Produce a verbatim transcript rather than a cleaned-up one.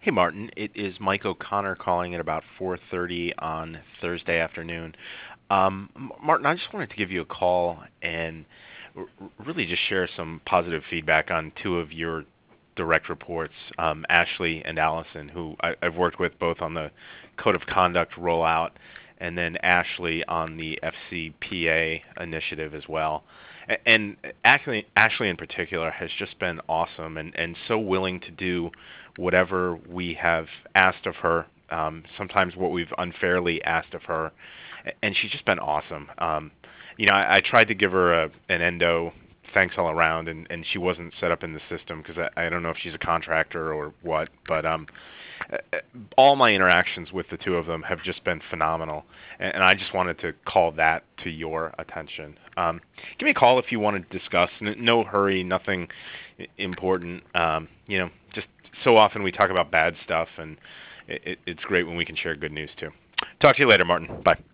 Hey Martin, it is Mike O'Connor calling at about four thirty on Thursday afternoon. Um, Martin, I just wanted to give you a call and r- really just share some positive feedback on two of your direct reports, um, Ashley and Allison, who I, I've worked with both on the Code of Conduct rollout and then Ashley on the F C P A initiative as well. A- And Ashley, Ashley in particular has just been awesome and, and so willing to do whatever we have asked of her, um, sometimes what we've unfairly asked of her, and she's just been awesome. Um, you know, I, I tried to give her a, an endo thanks all around, and, and she wasn't set up in the system because I, I don't know if she's a contractor or what, but um, uh, all my interactions with the two of them have just been phenomenal, and, and I just wanted to call that to your attention. Um, give me a call if you want to discuss. N- no hurry, nothing important. Um, you know, just so often we talk about bad stuff, and it, it's great when we can share good news too. Talk to you later, Martin. Bye.